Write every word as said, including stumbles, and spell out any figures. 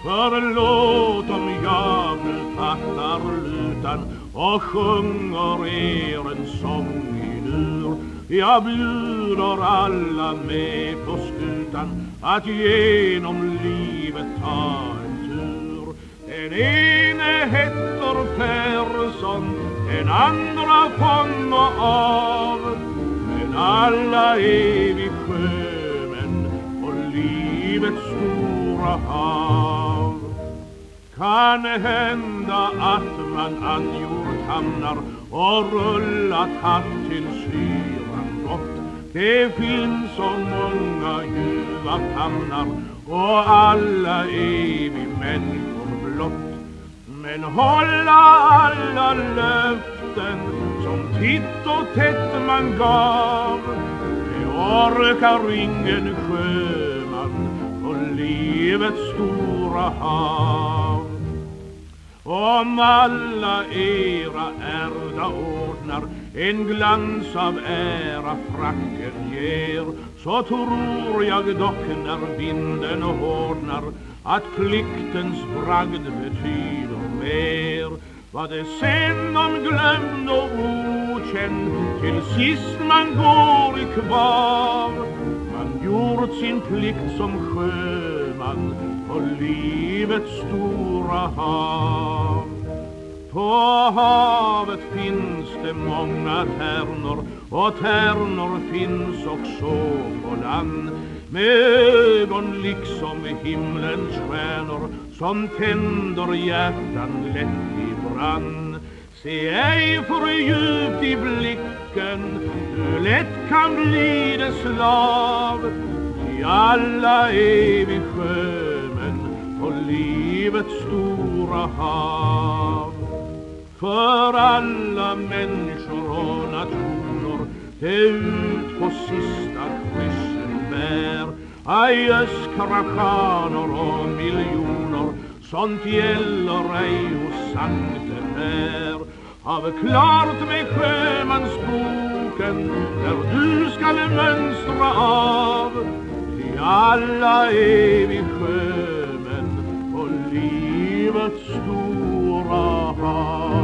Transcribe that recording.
Förlåt om jag nu fattar lutan och sjunger er en sång i dur. Jag bjuder alla med på skutan att genom livet ta en tur. Den ene heter Persson, den andra von och av, men alla är vi sjömän på livets stora hav. Kan hända att man angjort hamnar och rullat hatt till syran gott. Det finns så många ljuva famnar och alla är vi människor blott. Men hålla alla löften som titt och tätt man gav, det orkar ingen sjöman på livets stora hav. Om alla era ärda ordnar en glans av ära fracken ger, så tror jag dock när vinden hårdnar att pliktens bragd betyder mer. Vad det sen om glömd och okänd till sist man går i kvar, man gjort sin plikt som sjöman på livets stora hav. På havet finns det många tärnor, och tärnor finns också på land, med ögon liksom himlens stjärnor som tänder hjärtan lätt i brand. Se ej för djupt i blicken, hur lätt kan bli det slav. I alla är vi sjömän på livets stora hav. För alla människor och nationer det ut på sista kryssen bär. Ajöss krakaner och miljoner, sånt gäller ej hos Sankte Per. Have klart med sjömansboken där du skall mönstra av. I alla är vi sjömän på livets stora hav.